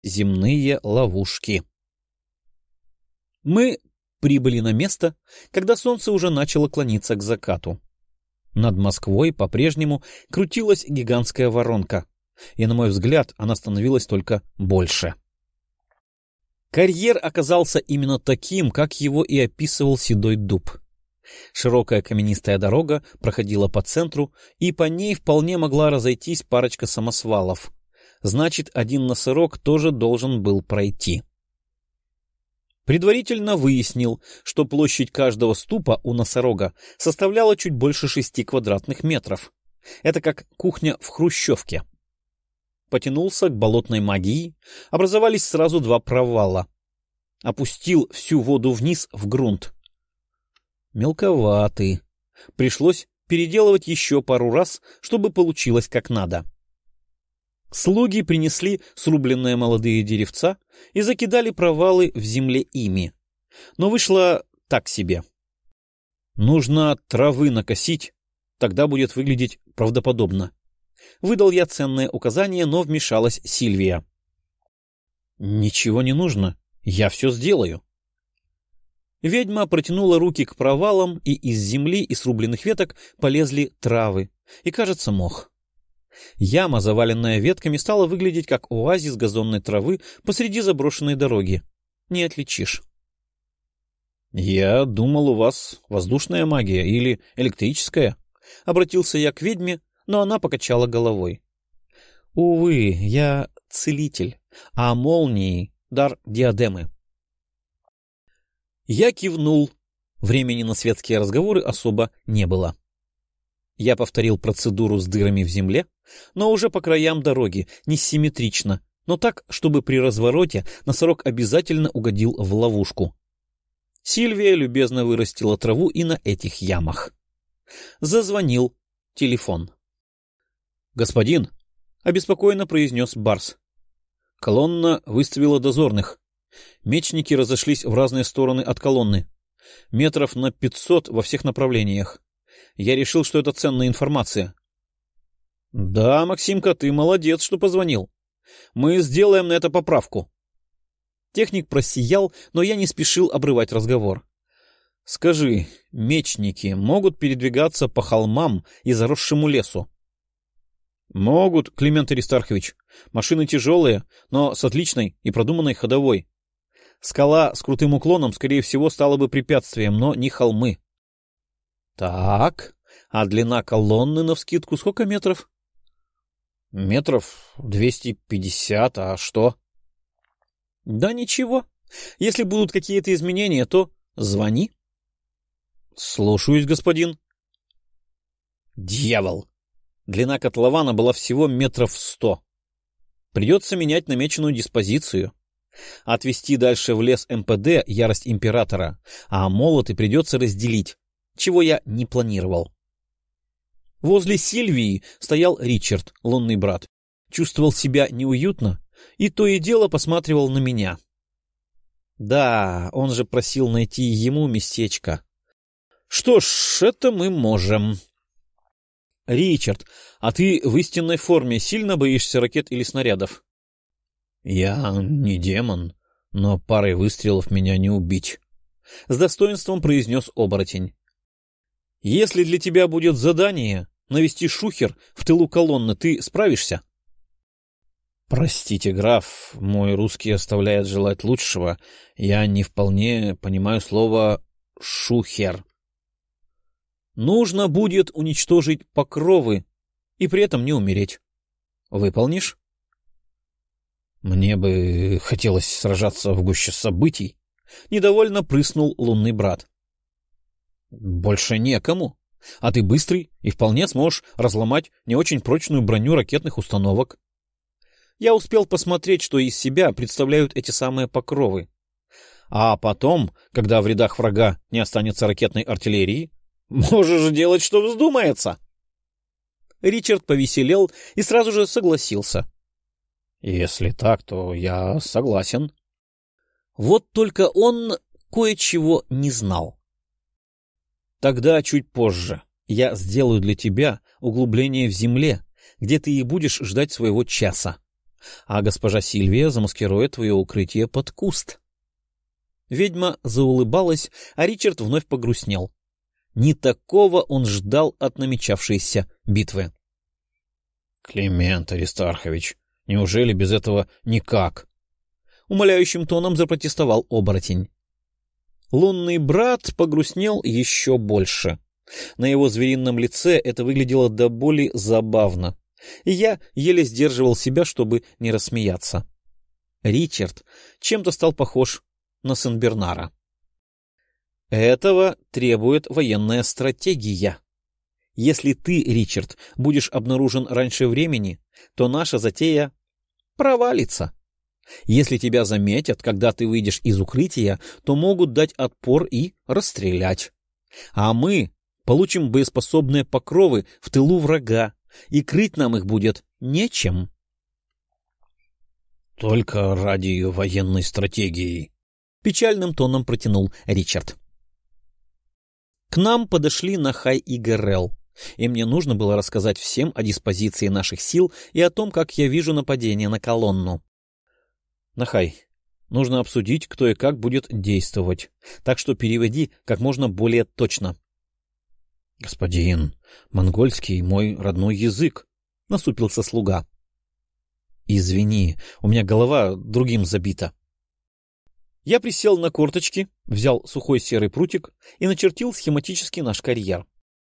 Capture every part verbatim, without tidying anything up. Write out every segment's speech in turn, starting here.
Земные ловушки. Мы прибыли на место, когда солнце уже начало клониться к закату. Над Москвой по-прежнему крутилась гигантская воронка, и, на мой взгляд, она становилась только больше. Карьер оказался именно таким, как его и описывал Седой Дуб. Широкая каменистая дорога проходила по центру, и по ней вполне могла разойтись парочка самосвалов. Значит, один носорог тоже должен был пройти. Предварительно выяснил, что площадь каждого ступа у носорога составляла чуть больше шести квадратных метров. Это как кухня в хрущевке. Потянулся к болотной магии, образовались сразу два провала. Опустил всю воду вниз в грунт. Мелковатый. Пришлось переделывать еще пару раз, чтобы получилось как надо. Слуги принесли срубленные молодые деревца и закидали провалы в земле ими. Но вышло так себе. Нужно травы накосить, тогда будет выглядеть правдоподобно. Выдал я ценное указание, но вмешалась Сильвия. «Ничего не нужно, я все сделаю». Ведьма протянула руки к провалам, и из земли и срубленных веток полезли травы и, кажется, мох. Яма, заваленная ветками, стала выглядеть как оазис газонной травы посреди заброшенной дороги. Не отличишь. — Я думал, у вас воздушная магия или электрическая. Обратился я к ведьме, но она покачала головой. — Увы, я целитель, а молнии — дар диадемы. Я кивнул. Времени на светские разговоры особо не было. Я повторил процедуру с дырами в земле, но уже по краям дороги, не симметрично, но так, чтобы при развороте носорог обязательно угодил в ловушку. Сильвия любезно вырастила траву и на этих ямах. Зазвонил телефон. — Господин, — обеспокоенно произнес Барс. Колонна выставила дозорных. Мечники разошлись в разные стороны от колонны. Метров на пятьсот во всех направлениях. Я решил, что это ценная информация. — Да, Максимка, ты молодец, что позвонил. Мы сделаем на это поправку. Техник просиял, но я не спешил обрывать разговор. — Скажи, мечники могут передвигаться по холмам и заросшему лесу? — Могут, Климент Аристархович. Машины тяжелые, но с отличной и продуманной ходовой. Скала с крутым уклоном, скорее всего, стала бы препятствием, но не холмы. — Так, а длина колонны навскидку сколько метров? — Метров двести пятьдесят, а что? — Да ничего. Если будут какие-то изменения, то звони. — Слушаюсь, господин. Дьявол! Длина котлована была всего метров сто. Придется менять намеченную диспозицию. Отвести дальше в лес эм пэ дэ ярость императора, а молоты придется разделить, чего я не планировал. Возле Сильвии стоял Ричард, лунный брат. Чувствовал себя неуютно и то и дело посматривал на меня. Да, он же просил найти ему местечко. Что ж, это мы можем. Ричард, а ты в истинной форме сильно боишься ракет или снарядов? Я не демон, но парой выстрелов меня не убить. С достоинством произнес оборотень. Если для тебя будет задание навести шухер в тылу колонны, ты справишься? Простите, граф, мой русский оставляет желать лучшего. Я не вполне понимаю слово «шухер». Нужно будет уничтожить покровы и при этом не умереть. Выполнишь? Мне бы хотелось сражаться в гуще событий. Недовольно прыснул лунный брат. Больше некому. А ты быстрый и вполне сможешь разломать не очень прочную броню ракетных установок. Я успел посмотреть, что из себя представляют эти самые покровы. А потом, когда в рядах врага не останется ракетной артиллерии, можешь делать, что вздумается. Ричард повеселел и сразу же согласился. Если так, то я согласен. Вот только он кое-чего не знал. Тогда чуть позже я сделаю для тебя углубление в земле, где ты и будешь ждать своего часа. а госпожа Сильвия замаскирует твое укрытие под куст. Ведьма заулыбалась, а Ричард вновь погрустнел. Не такого он ждал от намечавшейся битвы. — Климент Аристархович, неужели без этого никак? — умоляющим тоном запротестовал оборотень. Лунный брат погрустнел еще больше. На его зверином лице это выглядело до боли забавно, и я еле сдерживал себя, чтобы не рассмеяться. Ричард чем-то стал похож на Сен-Бернара. Этого требует военная стратегия. Если ты, Ричард, будешь обнаружен раньше времени, то наша затея провалится. Если тебя заметят, когда ты выйдешь из укрытия, то могут дать отпор и расстрелять. А мы получим боеспособные покровы в тылу врага, и крыть нам их будет нечем. — Только ради военной стратегии, — печальным тоном протянул Ричард. К нам подошли Нахай и Гэрэл, и мне нужно было рассказать всем о диспозиции наших сил и о том, как я вижу нападение на колонну. — Нахай, нужно обсудить, кто и как будет действовать, так что переводи как можно более точно. — Господин, монгольский — мой родной язык, — насупился слуга. — Извини, у меня голова другим забита. Я присел на корточки, взял сухой серый прутик и начертил схематически наш карьер.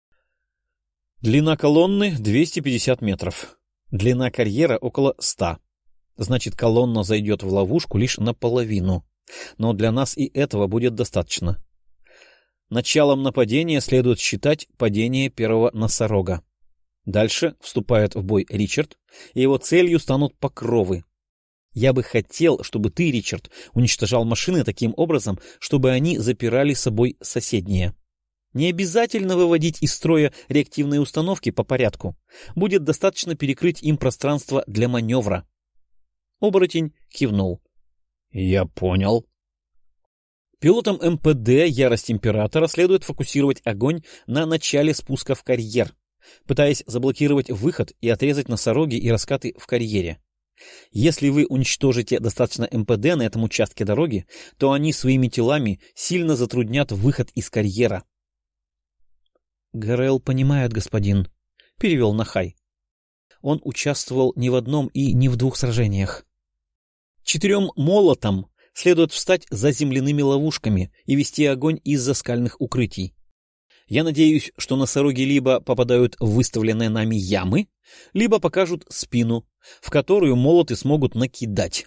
Длина колонны — двести пятьдесят метров. Длина карьера — около ста. Значит, колонна зайдет в ловушку лишь наполовину. Но для нас и этого будет достаточно. Началом нападения следует считать падение первого носорога. Дальше вступает в бой Ричард, и его целью станут покровы. Я бы хотел, чтобы ты, Ричард, уничтожал машины таким образом, чтобы они запирали собой соседние. Не обязательно выводить из строя реактивные установки по порядку. Будет достаточно перекрыть им пространство для маневра. Оборотень кивнул. — Я понял. Пилотам эм пэ дэ «Ярость Императора» следует фокусировать огонь на начале спуска в карьер, пытаясь заблокировать выход и отрезать носороги и раскаты в карьере. Если вы уничтожите достаточно эм пэ дэ на этом участке дороги, то они своими телами сильно затруднят выход из карьера. — Гэрэл понимает, господин, — перевел Нахай. Он участвовал не в одном и не в двух сражениях. Четырем молотам следует встать за земляными ловушками и вести огонь из-за скальных укрытий. Я надеюсь, что носороги либо попадают в выставленные нами ямы, либо покажут спину, в которую молоты смогут накидать.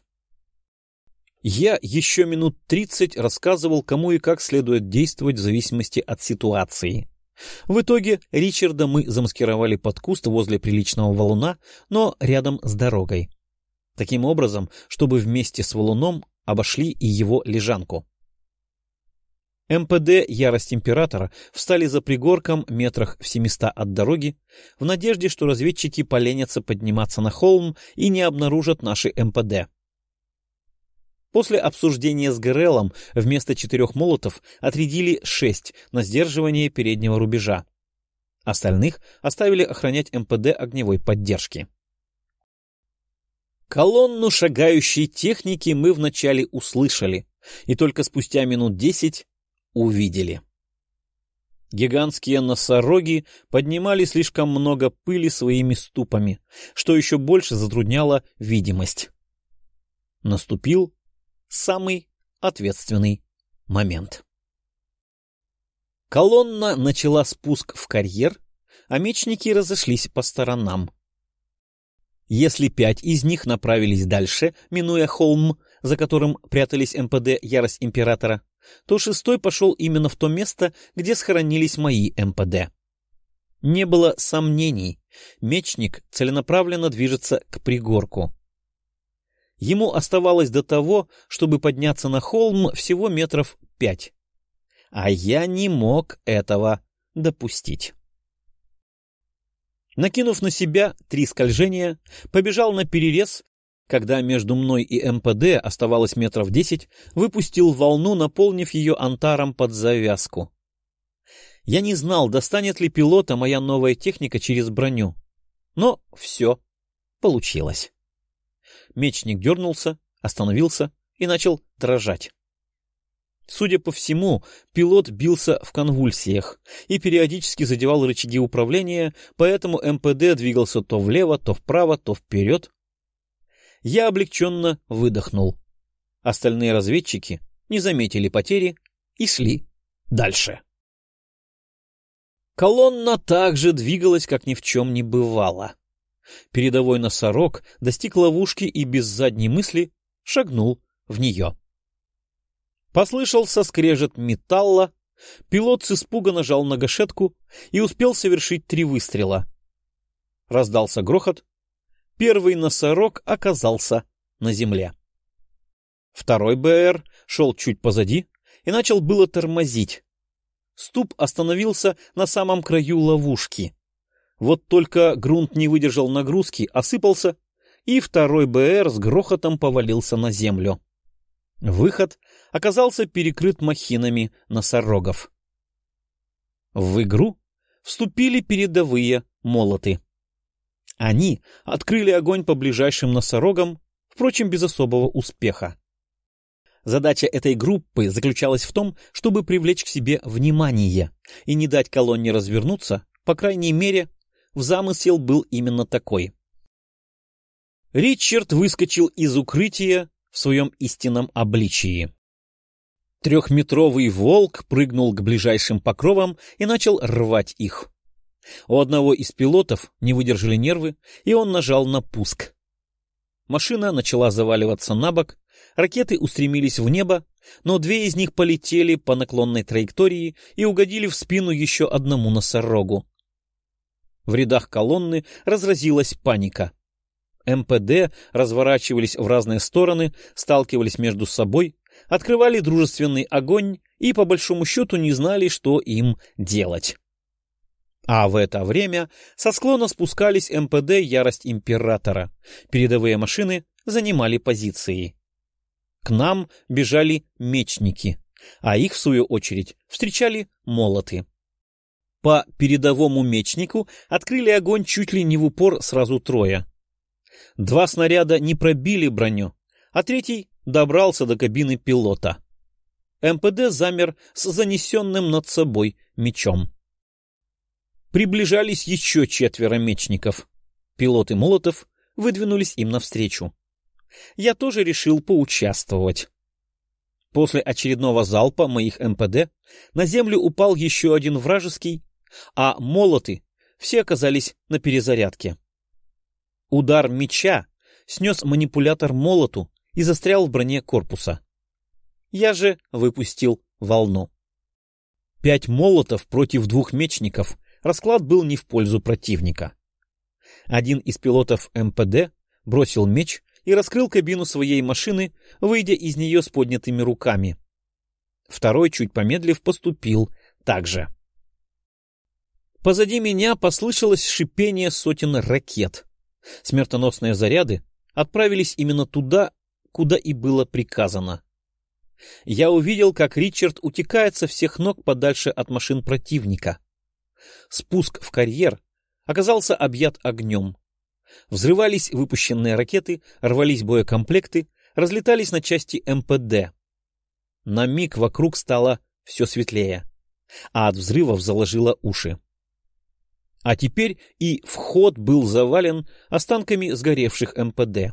Я еще минут тридцать рассказывал, кому и как следует действовать в зависимости от ситуации. В итоге Ричарда мы замаскировали под куст возле приличного валуна, но рядом с дорогой. Таким образом, чтобы вместе с валуном обошли и его лежанку. эм пэ дэ «Ярость Императора» встали за пригорком метрах в семиста от дороги, в надежде, что разведчики поленятся подниматься на холм и не обнаружат наши эм пэ дэ. После обсуждения с Гэрэлом вместо четырех молотов отрядили шесть на сдерживание переднего рубежа. Остальных оставили охранять эм пэ дэ огневой поддержки. Колонну шагающей техники мы вначале услышали, и только спустя минут десять увидели. Гигантские носороги поднимали слишком много пыли своими ступами, что еще больше затрудняло видимость. Наступил самый ответственный момент. Колонна начала спуск в карьер, а мечники разошлись по сторонам. Если пять из них направились дальше, минуя холм, за которым прятались эм пэ дэ «Ярость Императора», то шестой пошел именно в то место, где схоронились мои эм пэ дэ. Не было сомнений, мечник целенаправленно движется к пригорку. Ему оставалось до того, чтобы подняться на холм, всего метров пять. А я не мог этого допустить. Накинув на себя три скольжения, побежал на перерез, когда между мной и эм пэ дэ оставалось метров десять, выпустил волну, наполнив ее антаром под завязку. Я не знал, достанет ли пилота моя новая техника через броню. Но все получилось. Мечник дернулся, остановился и начал дрожать. Судя по всему, пилот бился в конвульсиях и периодически задевал рычаги управления, поэтому МПД двигался то влево, то вправо, то вперед. Я облегченно выдохнул. Остальные разведчики не заметили потери и шли дальше. Колонна также двигалась, как ни в чем не бывало. Передовой носорог достиг ловушки и без задней мысли шагнул в нее. Послышался скрежет металла, пилот с испуга нажал на гашетку и успел совершить три выстрела. Раздался грохот. Первый носорог оказался на земле. Второй БР шел чуть позади и начал было тормозить. Ступ остановился на самом краю ловушки. Вот только грунт не выдержал нагрузки, осыпался, и второй БР с грохотом повалился на землю. Выход оказался перекрыт махинами носорогов. В игру вступили передовые молоты. Они открыли огонь по ближайшим носорогам, впрочем, без особого успеха. Задача этой группы заключалась в том, чтобы привлечь к себе внимание и не дать колонне развернуться, по крайней мере, в замысел был именно такой. Ричард выскочил из укрытия в своем истинном обличии. Трехметровый волк прыгнул к ближайшим покровам и начал рвать их. У одного из пилотов не выдержали нервы, и он нажал на пуск. Машина начала заваливаться на бок, ракеты устремились в небо, но две из них полетели по наклонной траектории и угодили в спину еще одному носорогу. В рядах колонны разразилась паника. МПД разворачивались в разные стороны, сталкивались между собой, открывали дружественный огонь и, по большому счету, не знали, что им делать. А в это время со склона спускались МПД «Ярость Императора». Передовые машины занимали позиции. К нам бежали мечники, а их, в свою очередь, встречали молоты. По передовому мечнику открыли огонь чуть ли не в упор сразу трое. Два снаряда не пробили броню, а третий добрался до кабины пилота. МПД замер с занесенным над собой мечом. Приближались еще четверо мечников. Пилоты молотов выдвинулись им навстречу. Я тоже решил поучаствовать. После очередного залпа моих МПД на землю упал еще один вражеский, а молоты все оказались на перезарядке. Удар меча снес манипулятор молоту и застрял в броне корпуса. Я же выпустил волну. Пять молотов против двух мечников. Расклад был не в пользу противника. Один из пилотов МПД бросил меч и раскрыл кабину своей машины, выйдя из нее с поднятыми руками. Второй, чуть помедлив, поступил так же. Позади меня послышалось шипение сотен ракет. Смертоносные заряды отправились именно туда, куда и было приказано. Я увидел, как Ричард утекает со всех ног подальше от машин противника. Спуск в карьер оказался объят огнем. Взрывались выпущенные ракеты, рвались боекомплекты, разлетались на части МПД. На миг вокруг стало все светлее, а от взрывов заложило уши. А теперь и вход был завален останками сгоревших МПД.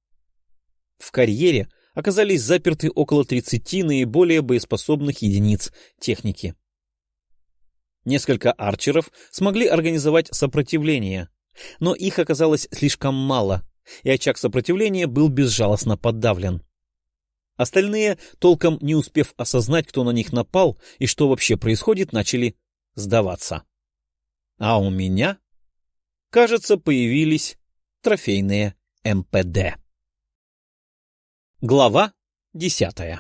В карьере оказались заперты около тридцати наиболее боеспособных единиц техники. Несколько арчеров смогли организовать сопротивление, но их оказалось слишком мало, и очаг сопротивления был безжалостно подавлен. Остальные, толком не успев осознать, кто на них напал и что вообще происходит, начали сдаваться. А у меня, кажется, появились трофейные МПД. Глава десятая.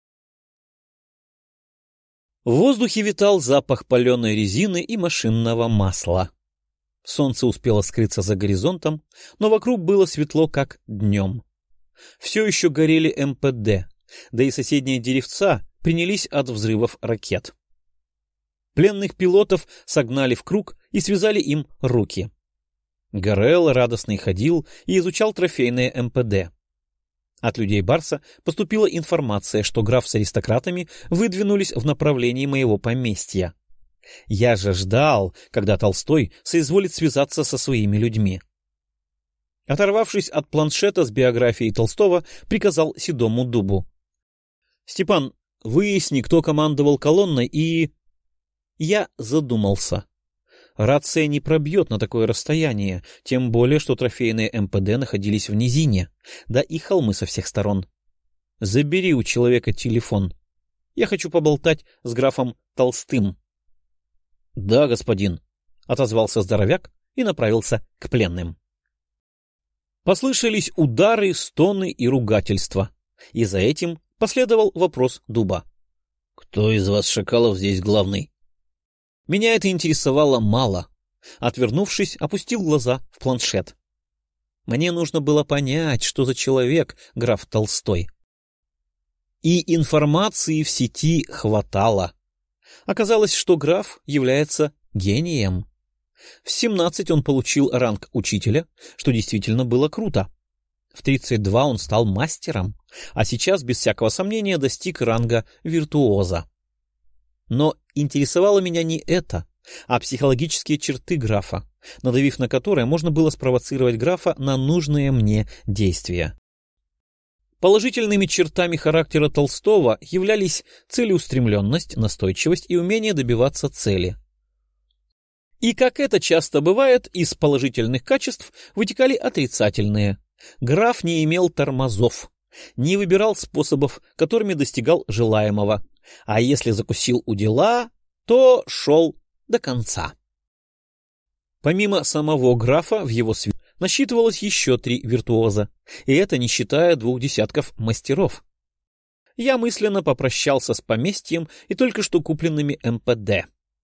В воздухе витал запах паленой резины и машинного масла. Солнце успело скрыться за горизонтом, но вокруг было светло, как днем. Все еще горели МПД, да и соседние деревца принялись от взрывов ракет. Пленных пилотов согнали в круг и связали им руки. Горел радостный ходил и изучал трофейные МПД. От людей Барса поступила информация, что граф с аристократами выдвинулись в направлении моего поместья. Я же ждал, когда Толстой соизволит связаться со своими людьми. Оторвавшись от планшета с биографией Толстого, приказал седому дубу: — Степан, выясни, кто командовал колонной, и... Я задумался. Рация не пробьет на такое расстояние, тем более, что трофейные эм пэ дэ находились в низине, да и холмы со всех сторон. Забери у человека телефон. Я хочу поболтать с графом Толстым. — Да, господин, — отозвался здоровяк и направился к пленным. Послышались удары, стоны и ругательства, и за этим последовал вопрос дуба. — Кто из вас, шакалов, здесь главный? Меня это интересовало мало. Отвернувшись, опустил глаза в планшет. Мне нужно было понять, что за человек граф Толстой. И информации в сети хватало. Оказалось, что граф является гением. В семнадцать он получил ранг учителя, что действительно было круто. В тридцать два он стал мастером, а сейчас, без всякого сомнения, достиг ранга виртуоза. Но интересовало меня не это, а психологические черты графа, надавив на которые можно было спровоцировать графа на нужные мне действия. Положительными чертами характера Толстого являлись целеустремленность, настойчивость и умение добиваться цели. И, как это часто бывает, из положительных качеств вытекали отрицательные. Граф не имел тормозов, не выбирал способов, которыми достигал желаемого, а если закусил у дела, то шел до конца. Помимо самого графа в его свите насчитывалось еще три виртуоза, и это не считая двух десятков мастеров. Я мысленно попрощался с поместьем и только что купленными эм пэ дэ.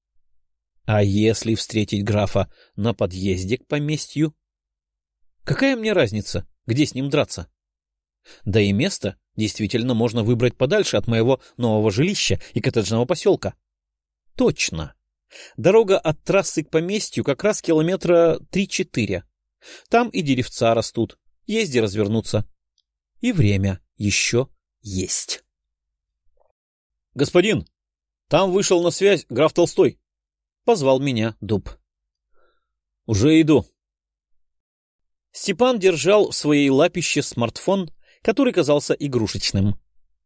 А если встретить графа на подъезде к поместью? Какая мне разница, где с ним драться? Да и место действительно можно выбрать подальше от моего нового жилища и коттеджного поселка. Точно. Дорога от трассы к поместью как раз километра три-четыре. Там и деревца растут, езди развернуться. И время еще есть. — Господин, там вышел на связь граф Толстой. Позвал меня дуб. — Уже иду. Степан держал в своей лапище смартфон, который казался игрушечным.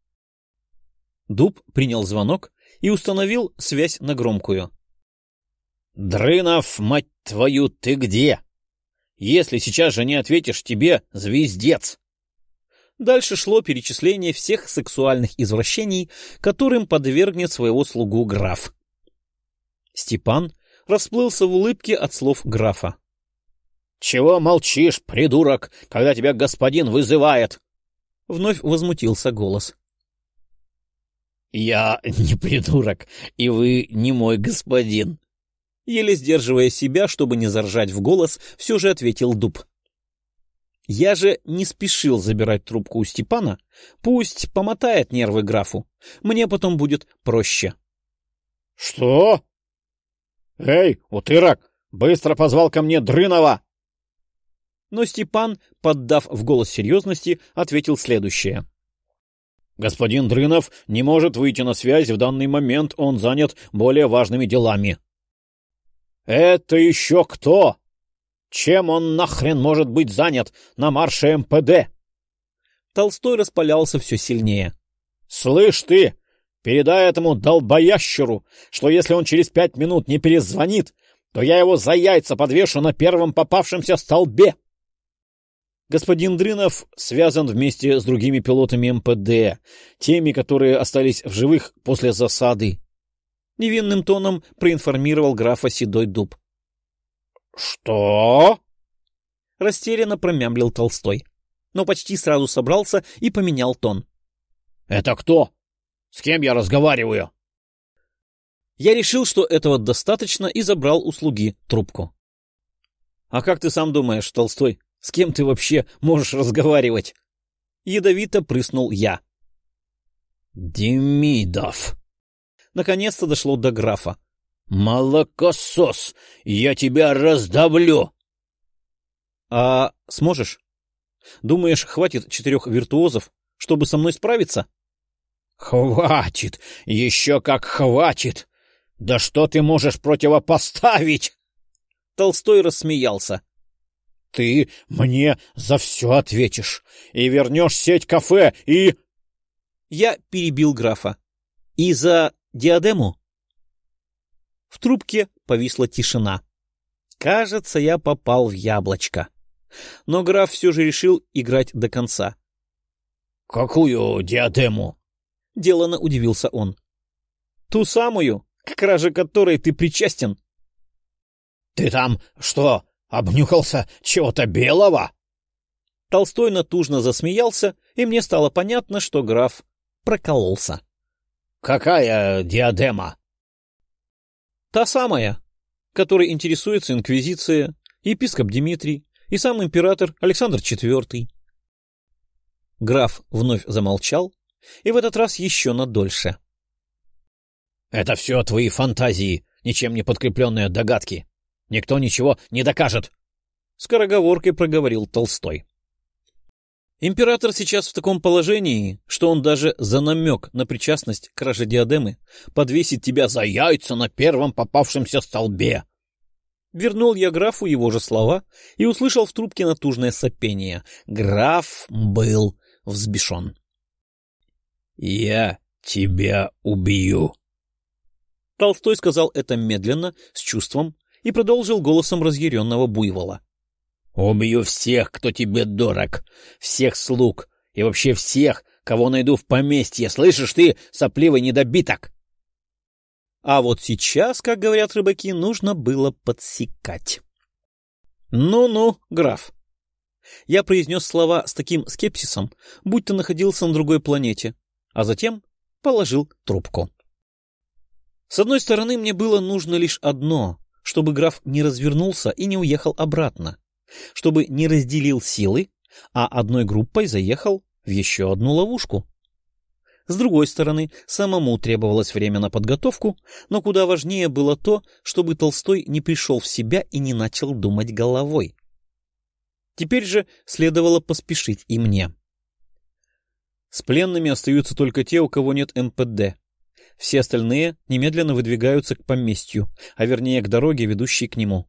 Дуб принял звонок и установил связь на громкую. — Дрынов, мать твою, ты где? Если сейчас же не ответишь, тебе звездец. Дальше шло перечисление всех сексуальных извращений, которым подвергнет своего слугу граф. Степан расплылся в улыбке от слов графа. — Чего молчишь, придурок, когда тебя господин вызывает? Вновь возмутился голос. — Я не придурок, и вы не мой господин. Еле сдерживая себя, чтобы не заржать в голос, все же ответил дуб. Я же не спешил забирать трубку у Степана, пусть помотает нервы графу, мне потом будет проще. — Что? Эй, утырок, быстро позвал ко мне Дрынова! Но Степан, поддав в голос серьезности, ответил следующее. — Господин Дрынов не может выйти на связь в данный момент, он занят более важными делами. — Это еще кто? Чем он нахрен может быть занят на марше эм пэ дэ? Толстой распалялся все сильнее. — Слышь ты, передай этому долбоящеру, что если он через пять минут не перезвонит, то я его за яйца подвешу на первом попавшемся столбе. Господин Дрынов связан вместе с другими пилотами эм пэ дэ, теми, которые остались в живых после засады. Невинным тоном проинформировал графа седой дуб. — Что? — растерянно промямлил Толстой, но почти сразу собрался и поменял тон. — Это кто? С кем я разговариваю? Я решил, что этого достаточно, и забрал у слуги трубку. — А как ты сам думаешь, Толстой, с кем ты вообще можешь разговаривать? Ядовито прыснул я. — Демидов. Наконец-то дошло до графа. — Молокосос! Я тебя раздавлю! — А сможешь? Думаешь, хватит четырех виртуозов, чтобы со мной справиться? — Хватит! Еще как хватит! Да что ты можешь противопоставить? Толстой рассмеялся. — Ты мне за все ответишь и вернешь сеть кафе, и... Я перебил графа. И за диадему? В трубке повисла тишина. Кажется, я попал в яблочко. Но граф все же решил играть до конца. — Какую диадему? — делано удивился он. — Ту самую, к краже которой ты причастен. — Ты там что, обнюхался чего-то белого? Толстой натужно засмеялся, и мне стало понятно, что граф прокололся. — Какая диадема? — Та самая, которой интересуется инквизиция, епископ Дмитрий и сам император Александр Четвертый. Граф вновь замолчал, и в этот раз еще надольше. — Это все твои фантазии, ничем не подкрепленные догадки. Никто ничего не докажет, — скороговоркой проговорил Толстой. Император сейчас в таком положении, что он даже за намек на причастность к краже диадемы подвесит тебя за яйца на первом попавшемся столбе. Вернул я графу его же слова и услышал в трубке натужное сопение. Граф был взбешен. — Я тебя убью. Толстой сказал это медленно, с чувством, и продолжил голосом разъяренного буйвола. — Убью всех, кто тебе дорог, всех слуг и вообще всех, кого найду в поместье. Слышишь ты, сопливый недобиток? А вот сейчас, как говорят рыбаки, нужно было подсекать. «Ну-ну, граф». Я произнес слова с таким скепсисом, будто находился на другой планете, а затем положил трубку. С одной стороны, мне было нужно лишь одно, чтобы граф не развернулся и не уехал обратно, чтобы не разделил силы, а одной группой заехал в еще одну ловушку. С другой стороны, самому требовалось время на подготовку, но куда важнее было то, чтобы Толстой не пришел в себя и не начал думать головой. Теперь же следовало поспешить и мне. С пленными остаются только те, у кого нет эм пэ дэ. Все остальные немедленно выдвигаются к поместью, а вернее к дороге, ведущей к нему.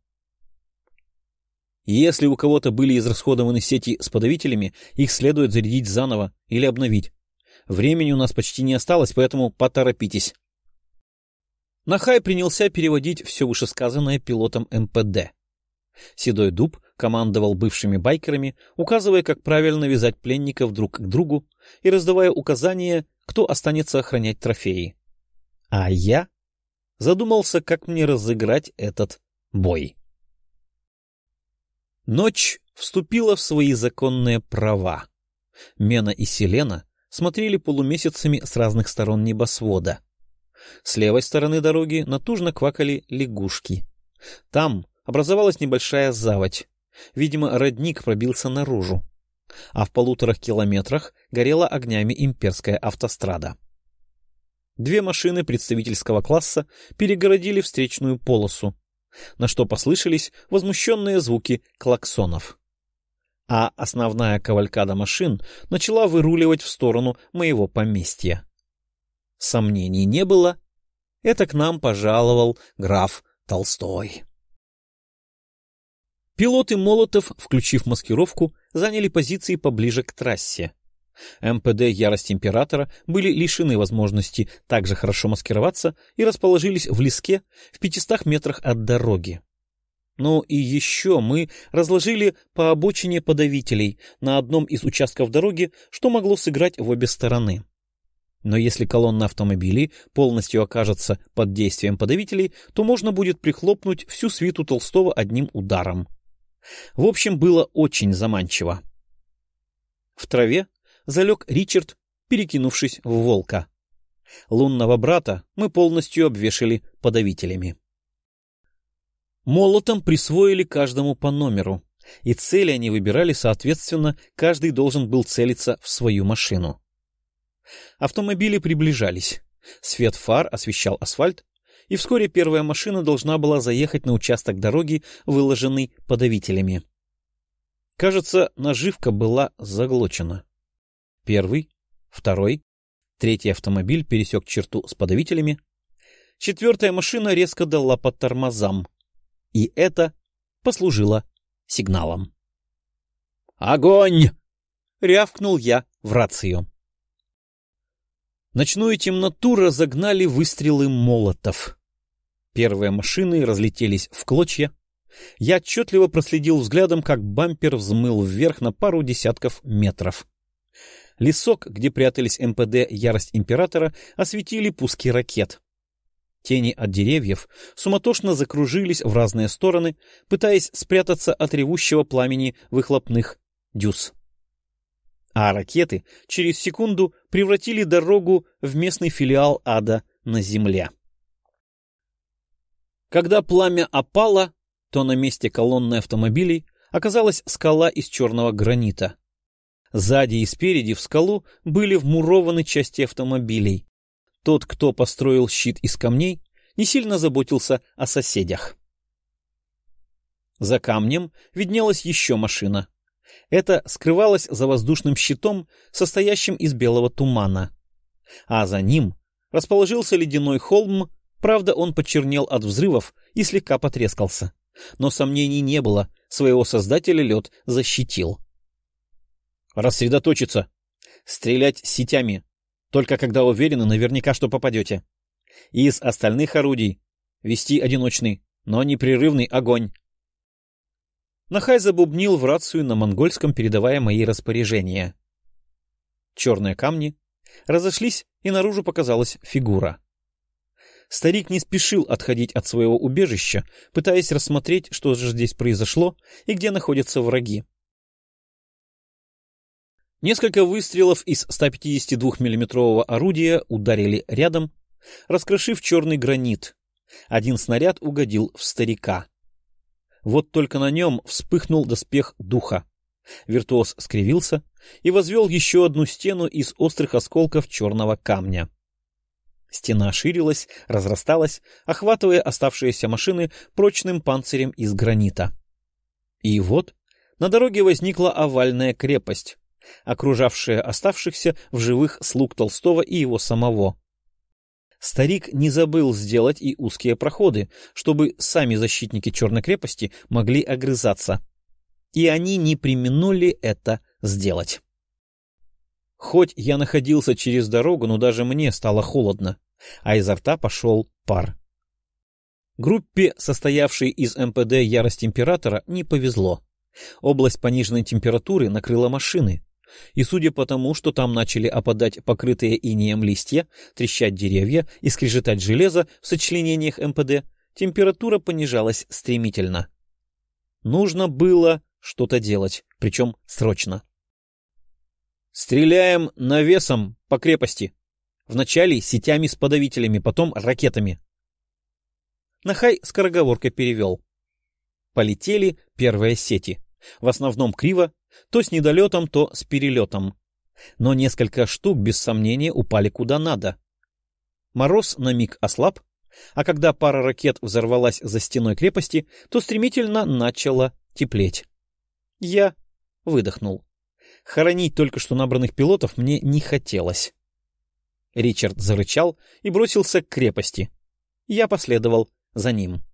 Если у кого-то были израсходованы сети с подавителями, их следует зарядить заново или обновить. Времени у нас почти не осталось, поэтому поторопитесь. Нахай принялся переводить все вышесказанное пилотом эм пэ дэ. Седой Дуб командовал бывшими байкерами, указывая, как правильно вязать пленников друг к другу и раздавая указания, кто останется охранять трофеи. А я задумался, как мне разыграть этот бой. Ночь вступила в свои законные права. Мена и Селена смотрели полумесяцами с разных сторон небосвода. С левой стороны дороги натужно квакали лягушки. Там образовалась небольшая заводь. Видимо, родник пробился наружу. А в полуторах километрах горела огнями имперская автострада. Две машины представительского класса перегородили встречную полосу, на что послышались возмущенные звуки клаксонов. А основная кавалькада машин начала выруливать в сторону моего поместья. Сомнений не было. Это к нам пожаловал граф Толстой. Пилоты Молотов, включив маскировку, заняли позиции поближе к трассе. эм пэ дэ «Ярость Императора» были лишены возможности также хорошо маскироваться и расположились в леске в пятистах метрах от дороги. Ну и еще мы разложили по обочине подавителей на одном из участков дороги, что могло сыграть в обе стороны. Но если колонна автомобилей полностью окажется под действием подавителей, то можно будет прихлопнуть всю свиту Толстого одним ударом. В общем, было очень заманчиво. В траве залег Ричард, перекинувшись в волка. Лунного брата мы полностью обвешали подавителями. Молотом присвоили каждому по номеру, и цели они выбирали соответственно, каждый должен был целиться в свою машину. Автомобили приближались, свет фар освещал асфальт, и вскоре первая машина должна была заехать на участок дороги, выложенный подавителями. Кажется, наживка была заглочена. Первый, второй, третий автомобиль пересек черту с подавителями. Четвертая машина резко дала по тормозам. И это послужило сигналом. «Огонь!» — рявкнул я в рацию. Ночную темноту разогнали выстрелы молотов. Первые машины разлетелись в клочья. Я отчетливо проследил взглядом, как бампер взмыл вверх на пару десятков метров. Лесок, где прятались эм пэ дэ «Ярость императора», осветили пуски ракет. Тени от деревьев суматошно закружились в разные стороны, пытаясь спрятаться от ревущего пламени выхлопных дюз. А ракеты через секунду превратили дорогу в местный филиал ада на земле. Когда пламя опало, то на месте колонны автомобилей оказалась скала из черного гранита. Сзади и спереди в скалу были вмурованы части автомобилей. Тот, кто построил щит из камней, не сильно заботился о соседях. За камнем виднелась еще машина. Это скрывалось за воздушным щитом, состоящим из белого тумана. А за ним расположился ледяной холм, правда, он почернел от взрывов и слегка потрескался. Но сомнений не было, своего создателя лед защитил. «Рассредоточиться! Стрелять сетями! Только когда уверены наверняка, что попадете. Из остальных орудий вести одиночный, но непрерывный огонь!» Нахай забубнил в рацию на монгольском, передавая мои распоряжения. Черные камни разошлись, и наружу показалась фигура. Старик не спешил отходить от своего убежища, пытаясь рассмотреть, что же здесь произошло и где находятся враги. Несколько выстрелов из ста пятидесяти двух миллиметрового орудия ударили рядом, раскрошив черный гранит. Один снаряд угодил в старика. Вот только на нем вспыхнул доспех духа. Виртуоз скривился и возвел еще одну стену из острых осколков черного камня. Стена ширилась, разрасталась, охватывая оставшиеся машины прочным панцирем из гранита. И вот на дороге возникла овальная крепость, окружавшая оставшихся в живых слуг Толстого и его самого. Старик не забыл сделать и узкие проходы, чтобы сами защитники Черной крепости могли огрызаться. И они не преминули это сделать. Хоть я находился через дорогу, но даже мне стало холодно, а изо рта пошел пар. Группе, состоявшей из эм пэ дэ «Ярость императора», не повезло. Область пониженной температуры накрыла машины, и судя по тому, что там начали опадать покрытые инеем листья, трещать деревья и скрежетать железо в сочленениях эм пэ дэ, температура понижалась стремительно. Нужно было что-то делать, причем срочно. «Стреляем навесом по крепости. Вначале сетями с подавителями, потом ракетами». Нахай скороговоркой перевел. Полетели первые сети. В основном криво, то с недолетом, то с перелетом. Но несколько штук, без сомнения, упали куда надо. Мороз на миг ослаб, а когда пара ракет взорвалась за стеной крепости, то стремительно начало теплеть. Я выдохнул. Хоронить только что набранных пилотов мне не хотелось. Ричард зарычал и бросился к крепости. Я последовал за ним.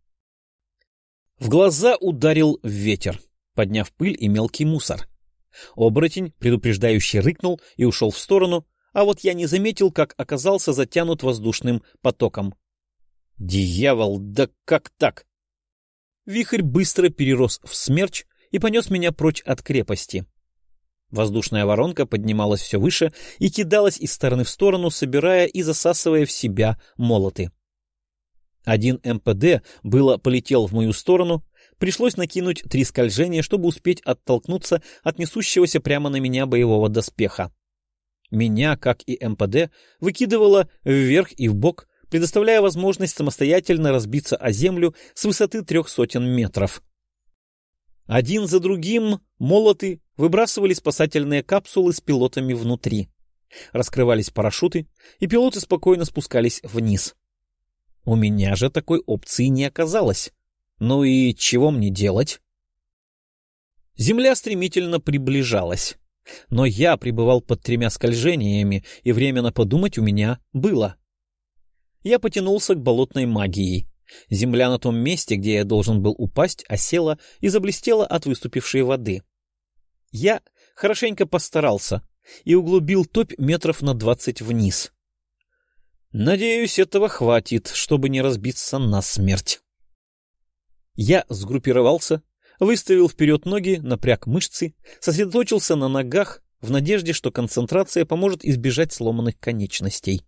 В глаза ударил ветер, подняв пыль и мелкий мусор. Оборотень предупреждающе рыкнул и ушел в сторону, а вот я не заметил, как оказался затянут воздушным потоком. Дьявол, да как так? Вихрь быстро перерос в смерч и понес меня прочь от крепости. Воздушная воронка поднималась все выше и кидалась из стороны в сторону, собирая и засасывая в себя молоты. Один эм пэ дэ было полетел в мою сторону, пришлось накинуть три скольжения, чтобы успеть оттолкнуться от несущегося прямо на меня боевого доспеха. Меня, как и эм пэ дэ, выкидывало вверх и вбок, предоставляя возможность самостоятельно разбиться о землю с высоты трех сотен метров. Один за другим молоты выбрасывали спасательные капсулы с пилотами внутри. Раскрывались парашюты, и пилоты спокойно спускались вниз. У меня же такой опции не оказалось. Ну и чего мне делать? Земля стремительно приближалась, но я пребывал под тремя скольжениями, и время на подумать у меня было. Я потянулся к болотной магии. Земля на том месте, где я должен был упасть, осела и заблестела от выступившей воды. Я хорошенько постарался и углубил топь метров на двадцать вниз. Надеюсь, этого хватит, чтобы не разбиться насмерть. Я сгруппировался, выставил вперед ноги, напряг мышцы, сосредоточился на ногах в надежде, что концентрация поможет избежать сломанных конечностей.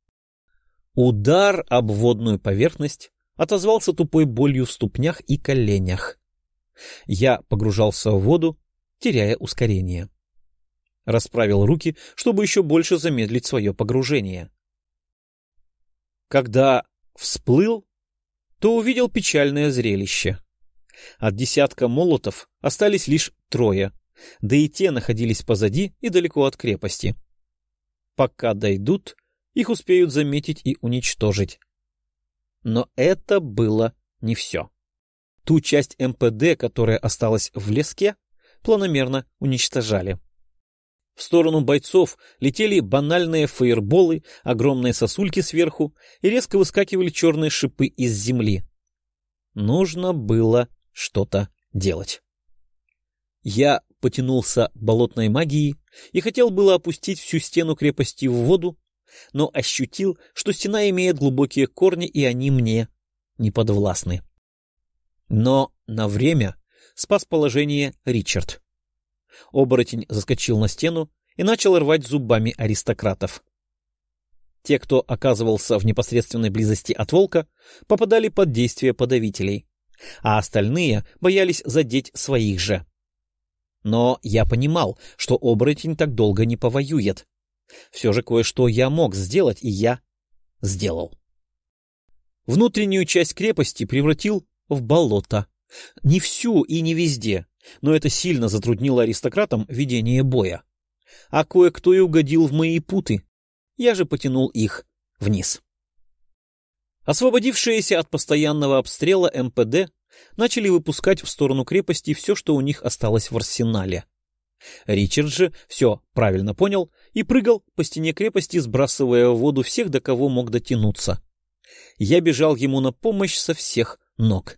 Удар об водную поверхность отозвался тупой болью в ступнях и коленях. Я погружался в воду, теряя ускорение. Расправил руки, чтобы еще больше замедлить свое погружение. Когда всплыл, то увидел печальное зрелище. От десятка молотов остались лишь трое, да и те находились позади и далеко от крепости. Пока дойдут, их успеют заметить и уничтожить. Но это было не все. Ту часть эм пэ дэ, которая осталась в леске, планомерно уничтожали. В сторону бойцов летели банальные фаерболы, огромные сосульки сверху, и резко выскакивали черные шипы из земли. Нужно было что-то делать. Я потянулся болотной магией и хотел было опустить всю стену крепости в воду, но ощутил, что стена имеет глубокие корни, и они мне не подвластны. Но на время спас положение Ричард. Оборотень заскочил на стену и начал рвать зубами аристократов. Те, кто оказывался в непосредственной близости от волка, попадали под действие подавителей, а остальные боялись задеть своих же. Но я понимал, что оборотень так долго не повоюет. Все же кое-что я мог сделать, и я сделал. Внутреннюю часть крепости превратил в болото. Не всю и не везде, но это сильно затруднило аристократам ведение боя. А кое-кто и угодил в мои путы. Я же потянул их вниз. Освободившиеся от постоянного обстрела эм пэ дэ начали выпускать в сторону крепости все, что у них осталось в арсенале. Ричард же все правильно понял и прыгал по стене крепости, сбрасывая в воду всех, до кого мог дотянуться. Я бежал ему на помощь со всех ног.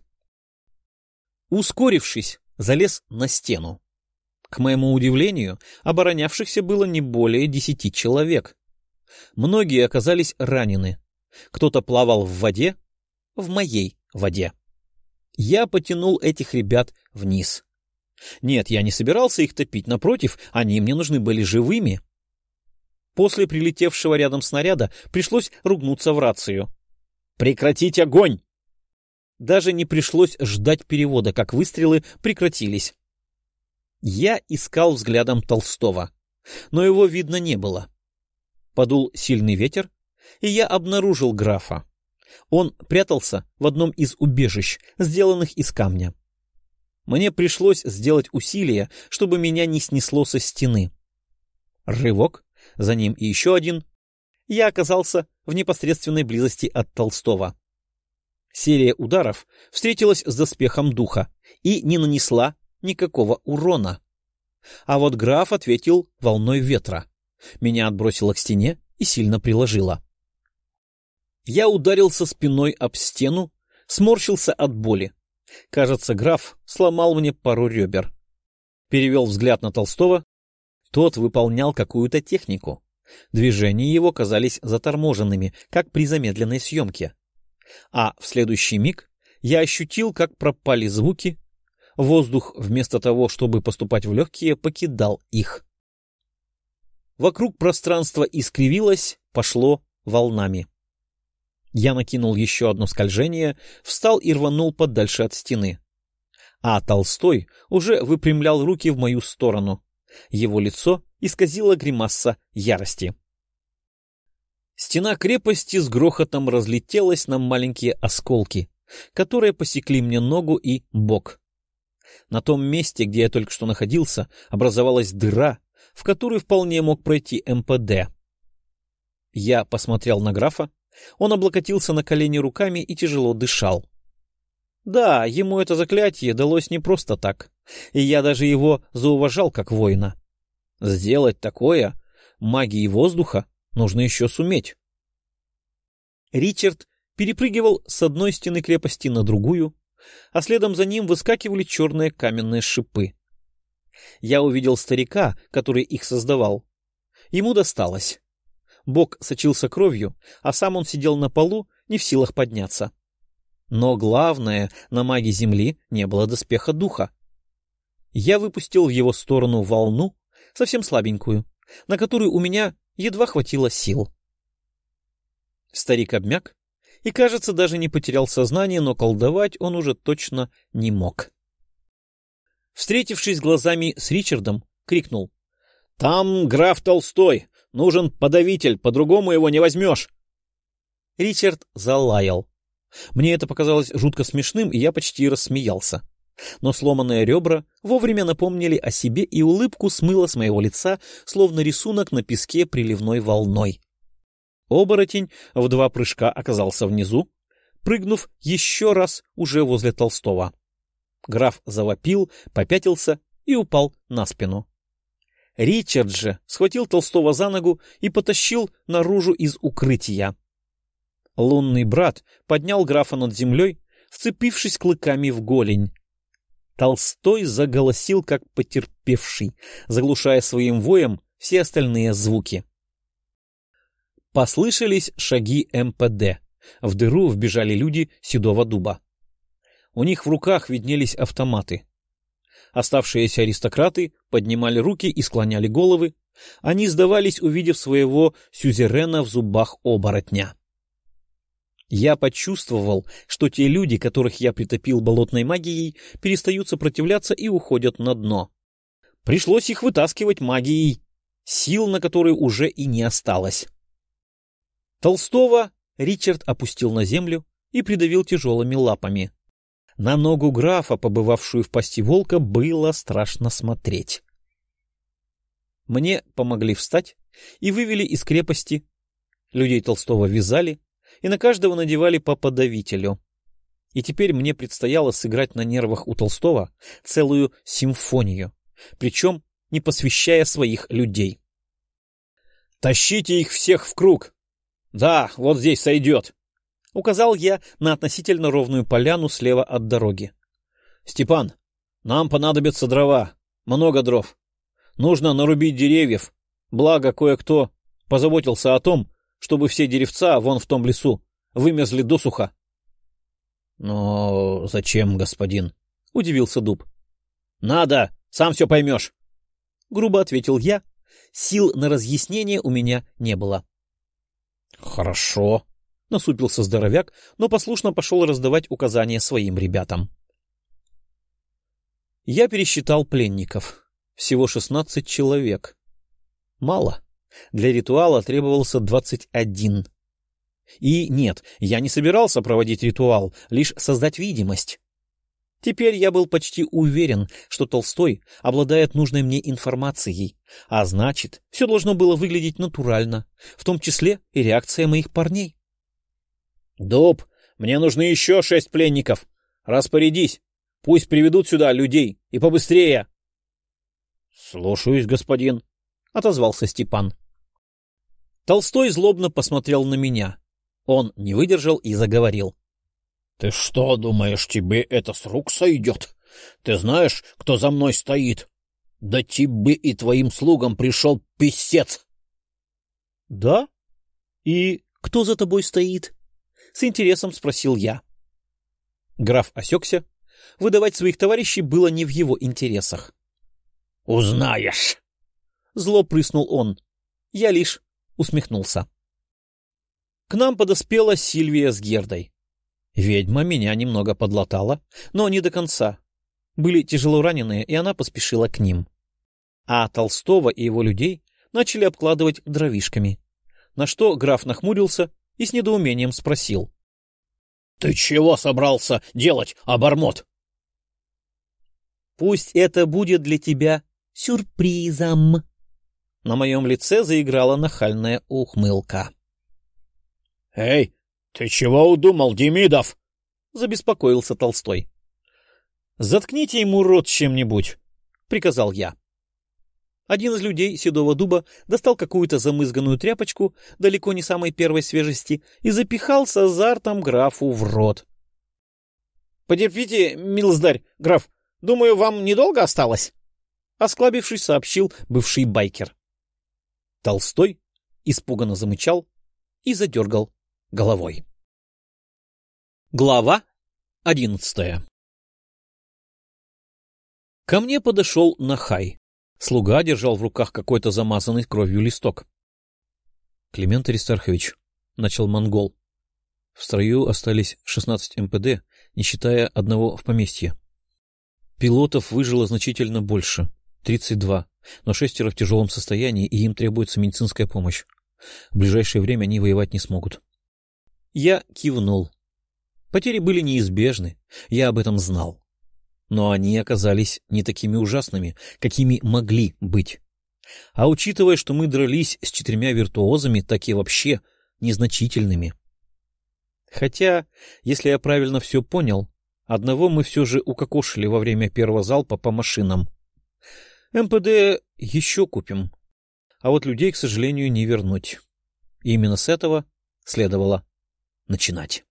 Ускорившись, залез на стену. К моему удивлению, оборонявшихся было не более десяти человек. Многие оказались ранены. Кто-то плавал в воде, в моей воде. Я потянул этих ребят вниз. Нет, я не собирался их топить, напротив, они мне нужны были живыми. После прилетевшего рядом снаряда пришлось ругнуться в рацию. «Прекратить огонь!» Даже не пришлось ждать перевода, как выстрелы прекратились. Я искал взглядом Толстого, но его видно не было. Подул сильный ветер, и я обнаружил графа. Он прятался в одном из убежищ, сделанных из камня. Мне пришлось сделать усилие, чтобы меня не снесло со стены. Рывок, за ним и еще один. Я оказался в непосредственной близости от Толстого. Серия ударов встретилась с доспехом духа и не нанесла никакого урона. А вот граф ответил волной ветра. Меня отбросило к стене и сильно приложило. Я ударился спиной об стену, сморщился от боли. Кажется, граф сломал мне пару ребер. Перевел взгляд на Толстого. Тот выполнял какую-то технику. Движения его казались заторможенными, как при замедленной съемке. А в следующий миг я ощутил, как пропали звуки. Воздух, вместо того, чтобы поступать в легкие, покидал их. Вокруг пространство искривилось, пошло волнами. Я накинул еще одно скольжение, встал и рванул подальше от стены. А Толстой уже выпрямлял руки в мою сторону. Его лицо исказило гримаса ярости. Стена крепости с грохотом разлетелась на маленькие осколки, которые посекли мне ногу и бок. На том месте, где я только что находился, образовалась дыра, в которую вполне мог пройти эм пэ дэ. Я посмотрел на графа. Он облокотился на колени руками и тяжело дышал. Да, ему это заклятие далось не просто так, и я даже его зауважал как воина. Сделать такое магией воздуха нужно еще суметь. Ричард перепрыгивал с одной стены крепости на другую, а следом за ним выскакивали черные каменные шипы. Я увидел старика, который их создавал. Ему досталось. Бок сочился кровью, а сам он сидел на полу, не в силах подняться. Но главное, на маге земли не было доспеха духа. Я выпустил в его сторону волну, совсем слабенькую, на которую у меня едва хватило сил. Старик обмяк и, кажется, даже не потерял сознание, но колдовать он уже точно не мог. Встретившись глазами с Ричардом, крикнул: — Там граф Толстой! Нужен подавитель, по-другому его не возьмешь! Ричард залаял. Мне это показалось жутко смешным, и я почти рассмеялся. Но сломанные ребра вовремя напомнили о себе, и улыбку смыло с моего лица, словно рисунок на песке приливной волной. Оборотень в два прыжка оказался внизу, прыгнув еще раз уже возле Толстого. Граф завопил, попятился и упал на спину. Ричард же схватил Толстого за ногу и потащил наружу из укрытия. Лунный брат поднял графа над землей, вцепившись клыками в голень. Толстой заголосил, как потерпевший, заглушая своим воем все остальные звуки. Послышались шаги эм пэ дэ. В дыру вбежали люди седого дуба. У них в руках виднелись автоматы. Оставшиеся аристократы поднимали руки и склоняли головы. Они сдавались, увидев своего сюзерена в зубах оборотня. Я почувствовал, что те люди, которых я притопил болотной магией, перестают сопротивляться и уходят на дно. Пришлось их вытаскивать магией, сил на которые уже и не осталось. Толстого Ричард опустил на землю и придавил тяжелыми лапами. На ногу графа, побывавшую в пасти волка, было страшно смотреть. Мне помогли встать и вывели из крепости. Людей Толстого вязали и на каждого надевали по подавителю. И теперь мне предстояло сыграть на нервах у Толстого целую симфонию, причем не посвящая своих людей. «Тащите их всех в круг! Да, вот здесь сойдет!» — указал я на относительно ровную поляну слева от дороги. — Степан, нам понадобятся дрова, много дров. Нужно нарубить деревьев, благо кое-кто позаботился о том, чтобы все деревца вон в том лесу вымерзли досуха. — Но зачем, господин? — удивился дуб. — Надо, сам все поймешь. — грубо ответил я. Сил на разъяснение у меня не было. — Хорошо. — насупился здоровяк, но послушно пошел раздавать указания своим ребятам. Я пересчитал пленников. Всего шестнадцать человек. Мало. Для ритуала требовался двадцать один. И нет, я не собирался проводить ритуал, лишь создать видимость. Теперь я был почти уверен, что Толстой обладает нужной мне информацией, а значит, все должно было выглядеть натурально, в том числе и реакция моих парней. — Дуб, мне нужны еще шесть пленников. Распорядись. Пусть приведут сюда людей. И побыстрее. — Слушаюсь, господин, — отозвался Степан. Толстой злобно посмотрел на меня. Он не выдержал и заговорил. — Ты что, думаешь, тебе это с рук сойдет? Ты знаешь, кто за мной стоит? Да тебе и твоим слугам пришел писец. — Да? И кто за тобой стоит? — с интересом спросил я. Граф осекся. Выдавать своих товарищей было не в его интересах. — Узнаешь! — зло прыснул он. Я лишь усмехнулся. К нам подоспела Сильвия с Гердой. Ведьма меня немного подлатала, но не до конца. Были тяжело раненые, и она поспешила к ним. А Толстого и его людей начали обкладывать дровишками, на что граф нахмурился и с недоумением спросил. — Ты чего собрался делать, обормот? — Пусть это будет для тебя сюрпризом. На моем лице заиграла нахальная ухмылка. — Эй, ты чего удумал, Демидов? — забеспокоился Толстой. — Заткните ему рот чем-нибудь, — приказал я. Один из людей седого дуба достал какую-то замызганную тряпочку, далеко не самой первой свежести, и запихал с азартом графу в рот. — Потерпите, милздарь, граф, думаю, вам недолго осталось? — осклабившись, сообщил бывший байкер. Толстой испуганно замычал и задергал головой. Глава одиннадцатая. Ко мне подошел Нахай. Слуга держал в руках какой-то замазанный кровью листок. — Климент Аристархович, — начал монгол, — в строю остались шестнадцать эм пэ дэ, не считая одного в поместье. Пилотов выжило значительно больше — тридцать два, но шестеро в тяжелом состоянии, и им требуется медицинская помощь. В ближайшее время они воевать не смогут. Я кивнул. Потери были неизбежны, я об этом знал. Но они оказались не такими ужасными, какими могли быть. А учитывая, что мы дрались с четырьмя виртуозами, так и вообще незначительными. Хотя, если я правильно все понял, одного мы все же укокошили во время первого залпа по машинам. эм пэ дэ еще купим, а вот людей, к сожалению, не вернуть. И именно с этого следовало начинать.